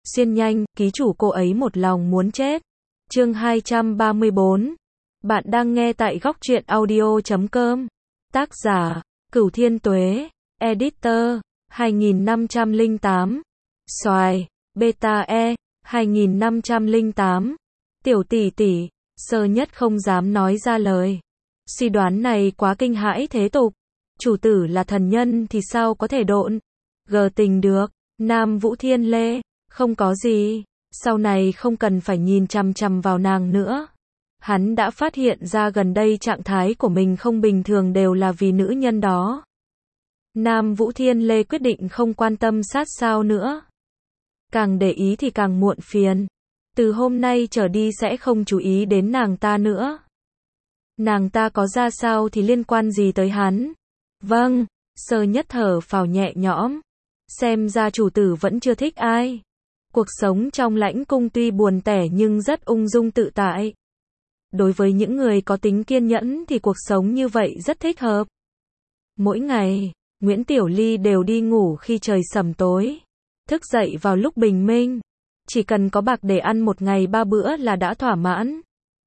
Xuyên nhanh, ký chủ cô ấy một lòng muốn chết. Chương 234. Bạn đang nghe tại góc truyện audio.com. Tác giả, Cửu Thiên Tuế. Editor, 2508. Xoài, Beta E, 2508. Tiểu tỷ tỷ, Sơ Nhất không dám nói ra lời. Suy đoán này quá kinh hãi thế tục. Chủ tử là thần nhân thì sao có thể độn gờ tình được. Nam Vũ Thiên Lê, không có gì, sau này không cần phải nhìn chằm chằm vào nàng nữa. Hắn đã phát hiện ra gần đây trạng thái của mình không bình thường đều là vì nữ nhân đó. Nam Vũ Thiên Lê quyết định không quan tâm sát sao nữa. Càng để ý thì càng muộn phiền. Từ hôm nay trở đi sẽ không chú ý đến nàng ta nữa. Nàng ta có ra sao thì liên quan gì tới hắn? Vâng, Sơ Nhất thở phào nhẹ nhõm. Xem ra chủ tử vẫn chưa thích ai. Cuộc sống trong lãnh cung tuy buồn tẻ nhưng rất ung dung tự tại. Đối với những người có tính kiên nhẫn thì cuộc sống như vậy rất thích hợp. Mỗi ngày, Nguyễn Tiểu Ly đều đi ngủ khi trời sẩm tối. Thức dậy vào lúc bình minh. Chỉ cần có bạc để ăn một ngày 3 bữa là đã thỏa mãn.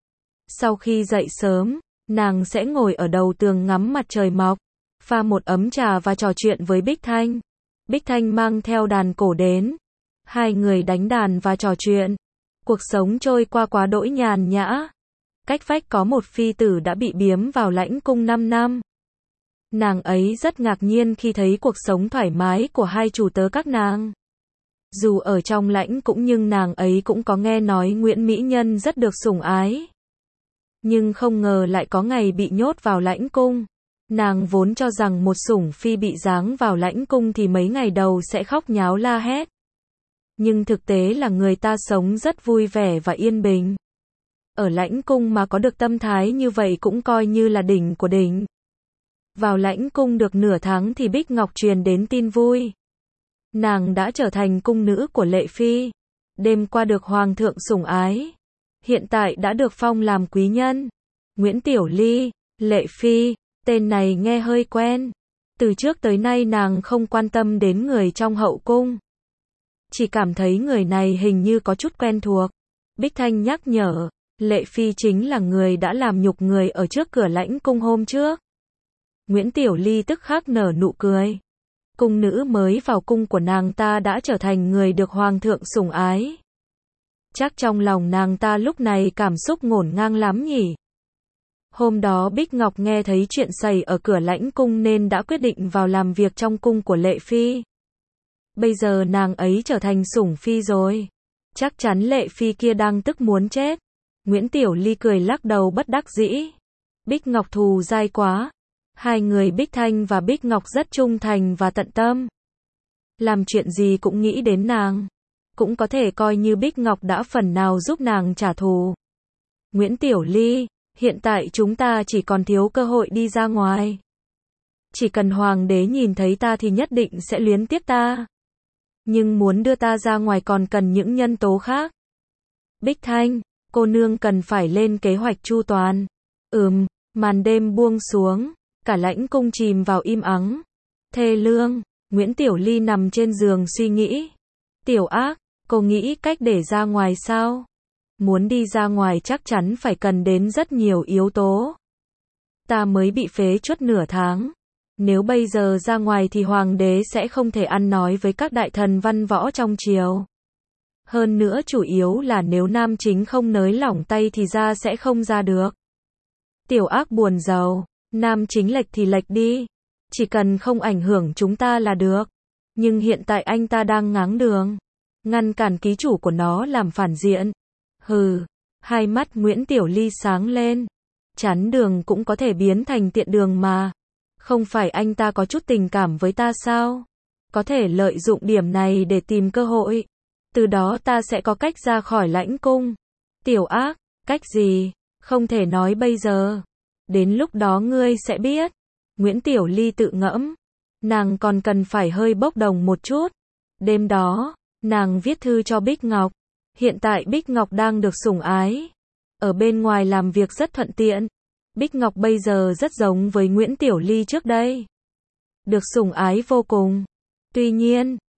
Sau khi dậy sớm, nàng sẽ ngồi ở đầu tường ngắm mặt trời mọc, pha một ấm trà và trò chuyện với Bích Thanh. Bích Thanh mang theo đàn cổ đến. Hai người đánh đàn và trò chuyện. Cuộc sống trôi qua quá đỗi nhàn nhã. Cách vách có một phi tử đã bị biếm vào lãnh cung 5 năm. Nàng ấy rất ngạc nhiên khi thấy cuộc sống thoải mái của hai chủ tớ các nàng. Dù ở trong lãnh cũng nhưng nàng ấy cũng có nghe nói Nguyễn Mỹ Nhân rất được sủng ái. Nhưng không ngờ lại có ngày bị nhốt vào lãnh cung. Nàng vốn cho rằng một sủng phi bị giáng vào lãnh cung thì mấy ngày đầu sẽ khóc nháo la hét. Nhưng thực tế là người ta sống rất vui vẻ và yên bình. Ở lãnh cung mà có được tâm thái như vậy cũng coi như là đỉnh của đỉnh. Vào lãnh cung được nửa tháng thì Bích Ngọc truyền đến tin vui. Nàng đã trở thành cung nữ của Lệ Phi. Đêm qua được Hoàng thượng sủng ái. Hiện tại đã được phong làm quý nhân. Nguyễn Tiểu Ly, Lệ Phi, tên này nghe hơi quen. Từ trước tới nay nàng không quan tâm đến người trong hậu cung. Chỉ cảm thấy người này hình như có chút quen thuộc. Bích Thanh nhắc nhở, Lệ Phi chính là người đã làm nhục người ở trước cửa lãnh cung hôm trước. Nguyễn Tiểu Ly tức khắc nở nụ cười. Cung nữ mới vào cung của nàng ta đã trở thành người được Hoàng thượng sủng ái. Chắc trong lòng nàng ta lúc này cảm xúc ngổn ngang lắm nhỉ. Hôm đó Bích Ngọc nghe thấy chuyện xảy ở cửa lãnh cung nên đã quyết định vào làm việc trong cung của Lệ Phi. Bây giờ nàng ấy trở thành sủng phi rồi. Chắc chắn Lệ Phi kia đang tức muốn chết. Nguyễn Tiểu Ly cười lắc đầu bất đắc dĩ. Bích Ngọc thù dai quá. Hai người Bích Thanh và Bích Ngọc rất trung thành và tận tâm. Làm chuyện gì cũng nghĩ đến nàng. Cũng có thể coi như Bích Ngọc đã phần nào giúp nàng trả thù. Nguyễn Tiểu Ly, hiện tại chúng ta chỉ còn thiếu cơ hội đi ra ngoài. Chỉ cần Hoàng đế nhìn thấy ta thì nhất định sẽ luyến tiếc ta. Nhưng muốn đưa ta ra ngoài còn cần những nhân tố khác. Bích Thanh, cô nương cần phải lên kế hoạch chu toàn. Màn đêm buông xuống. Cả lãnh cung chìm vào im ắng. Thê lương, Nguyễn Tiểu Ly nằm trên giường suy nghĩ. Tiểu Ác, cô nghĩ cách để ra ngoài sao? Muốn đi ra ngoài chắc chắn phải cần đến rất nhiều yếu tố. Ta mới bị phế truất nửa tháng. Nếu bây giờ ra ngoài thì Hoàng đế sẽ không thể ăn nói với các đại thần văn võ trong triều. Hơn nữa chủ yếu là nếu nam chính không nới lỏng tay thì ra sẽ không ra được. Tiểu Ác buồn rầu. Nam chính lệch thì lệch đi. Chỉ cần không ảnh hưởng chúng ta là được. Nhưng hiện tại anh ta đang ngáng đường. Ngăn cản ký chủ của nó làm phản diện. Hừ. Hai mắt Nguyễn Tiểu Ly sáng lên. Chắn đường cũng có thể biến thành tiện đường mà. Không phải anh ta có chút tình cảm với ta sao? Có thể lợi dụng điểm này để tìm cơ hội. Từ đó ta sẽ có cách ra khỏi lãnh cung. Tiểu Ác, cách gì? Không thể nói bây giờ. Đến lúc đó ngươi sẽ biết. Nguyễn Tiểu Ly tự ngẫm. Nàng còn cần phải hơi bốc đồng một chút. Đêm đó, nàng viết thư cho Bích Ngọc. Hiện tại Bích Ngọc đang được sủng ái. Ở bên ngoài làm việc rất thuận tiện. Bích Ngọc bây giờ rất giống với Nguyễn Tiểu Ly trước đây. Được sủng ái vô cùng. Tuy nhiên,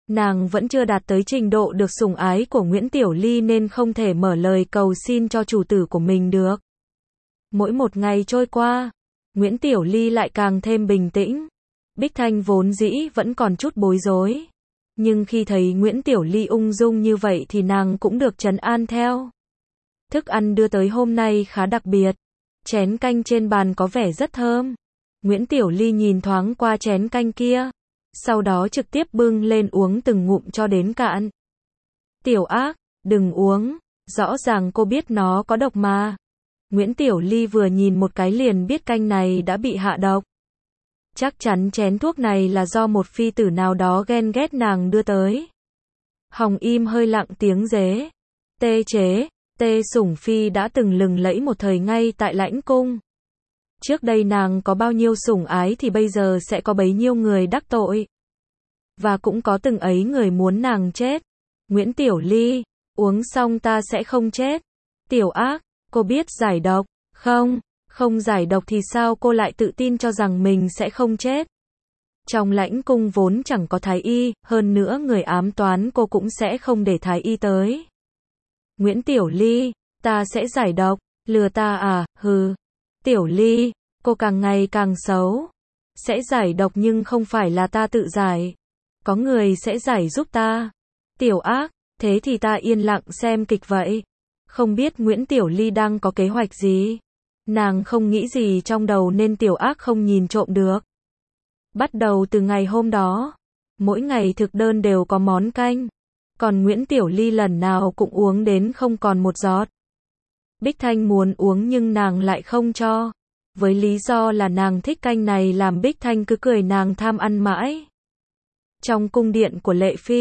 Nàng vẫn chưa đạt tới trình độ được sủng ái của Nguyễn Tiểu Ly nên không thể mở lời cầu xin cho chủ tử của mình được. Mỗi một ngày trôi qua, Nguyễn Tiểu Ly lại càng thêm bình tĩnh. Bích Thanh vốn dĩ vẫn còn chút bối rối. Nhưng khi thấy Nguyễn Tiểu Ly ung dung như vậy thì nàng cũng được trấn an theo. Thức ăn đưa tới hôm nay khá đặc biệt. Chén canh trên bàn có vẻ rất thơm. Nguyễn Tiểu Ly nhìn thoáng qua chén canh kia. Sau đó trực tiếp bưng lên uống từng ngụm cho đến cạn. Tiểu Ác, đừng uống. Rõ ràng cô biết nó có độc mà. Nguyễn Tiểu Ly vừa nhìn một cái liền biết canh này đã bị hạ độc. Chắc chắn chén thuốc này là do một phi tử nào đó ghen ghét nàng đưa tới. Hồng Im hơi lặng tiếng dế. Tê chế, Tê Sủng Phi đã từng lừng lẫy một thời ngay tại Lãnh Cung. Trước đây nàng có bao nhiêu sủng ái thì bây giờ sẽ có bấy nhiêu người đắc tội. Và cũng có từng ấy người muốn nàng chết. Nguyễn Tiểu Ly, uống xong ta sẽ không chết. Tiểu Ác, cô biết giải độc, không? Không giải độc thì sao cô lại tự tin cho rằng mình sẽ không chết? Trong Lãnh Cung vốn chẳng có thái y, hơn nữa người ám toán cô cũng sẽ không để thái y tới. Nguyễn Tiểu Ly, ta sẽ giải độc, lừa ta à, hừ. Tiểu Ly, cô càng ngày càng xấu. Sẽ giải độc nhưng không phải là ta tự giải. Có người sẽ giải giúp ta. Tiểu Ác, thế thì ta yên lặng xem kịch vậy. Không biết Nguyễn Tiểu Ly đang có kế hoạch gì. Nàng không nghĩ gì trong đầu nên Tiểu Ác không nhìn trộm được. Bắt đầu từ ngày hôm đó, mỗi ngày thực đơn đều có món canh. Còn Nguyễn Tiểu Ly lần nào cũng uống đến không còn một giọt. Bích Thanh muốn uống nhưng nàng lại không cho. Với lý do là nàng thích canh này làm Bích Thanh cứ cười nàng tham ăn mãi. Trong cung điện của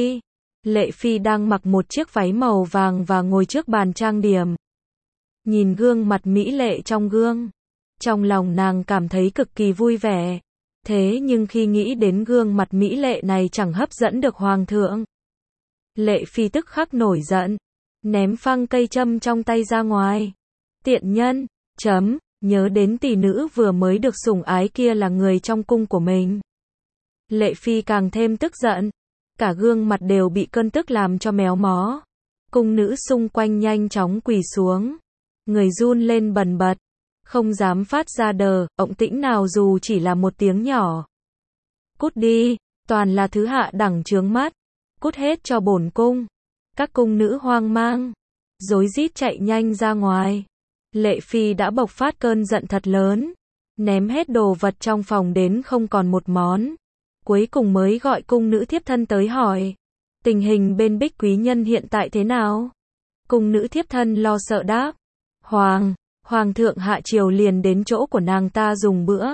Lệ Phi đang mặc một chiếc váy màu vàng và ngồi trước bàn trang điểm. Nhìn gương mặt mỹ lệ trong gương. Trong lòng nàng cảm thấy cực kỳ vui vẻ. Thế nhưng khi nghĩ đến gương mặt mỹ lệ này chẳng hấp dẫn được hoàng thượng. Lệ Phi tức khắc nổi giận. Ném phăng cây châm trong tay ra ngoài. Tiện nhân, nhớ đến tỷ nữ vừa mới được sủng ái kia là người trong cung của mình. Lệ Phi càng thêm tức giận. Cả gương mặt đều bị cơn tức làm cho méo mó. Cung nữ xung quanh nhanh chóng quỳ xuống. Người run lên bần bật. Không dám phát ra động tĩnh nào dù chỉ là một tiếng nhỏ. Cút đi, toàn là thứ hạ đẳng chướng mắt. Cút hết cho bổn cung. Các cung nữ hoang mang. Rối rít chạy nhanh ra ngoài. Lệ Phi đã bộc phát cơn giận thật lớn. Ném hết đồ vật trong phòng đến không còn một món. Cuối cùng mới gọi cung nữ thiếp thân tới hỏi. Tình hình bên Bích quý nhân hiện tại thế nào? Cung nữ thiếp thân lo sợ đáp. Hoàng thượng hạ triều liền đến chỗ của nàng ta dùng bữa.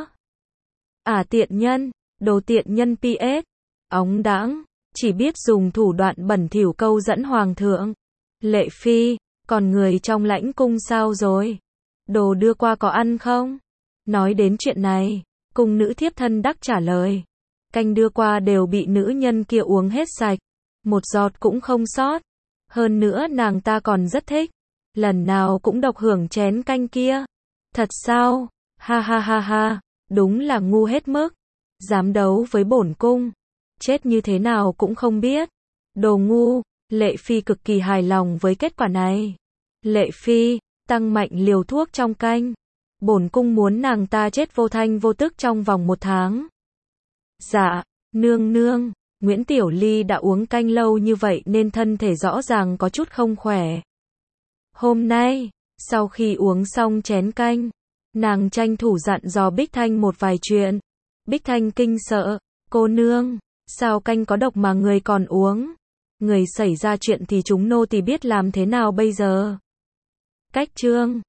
Tiện nhân, đồ tiện nhân PS. Óng đãng, chỉ biết dùng thủ đoạn bẩn thỉu câu dẫn hoàng thượng. Lệ Phi, còn người trong Lãnh Cung sao rồi? Đồ đưa qua có ăn không? Nói đến chuyện này, cung nữ thiếp thân đắc trả lời. Canh đưa qua đều bị nữ nhân kia uống hết sạch. Một giọt cũng không sót. Hơn nữa nàng ta còn rất thích. Lần nào cũng độc hưởng chén canh kia. Thật sao? Ha ha ha ha. Đúng là ngu hết mức. Dám đấu với bổn cung. Chết như thế nào cũng không biết. Đồ ngu. Lệ Phi cực kỳ hài lòng với kết quả này. Lệ Phi, tăng mạnh liều thuốc trong canh. Bổn cung muốn nàng ta chết vô thanh vô tức trong vòng 1 tháng. Dạ, nương nương. Nguyễn Tiểu Ly đã uống canh lâu như vậy nên thân thể rõ ràng có chút không khỏe. Hôm nay, sau khi uống xong chén canh, nàng tranh thủ dặn dò Bích Thanh một vài chuyện. Bích Thanh kinh sợ. Cô nương, sao canh có độc mà người còn uống? Người xảy ra chuyện thì chúng nô tỳ biết làm thế nào bây giờ? Cách chương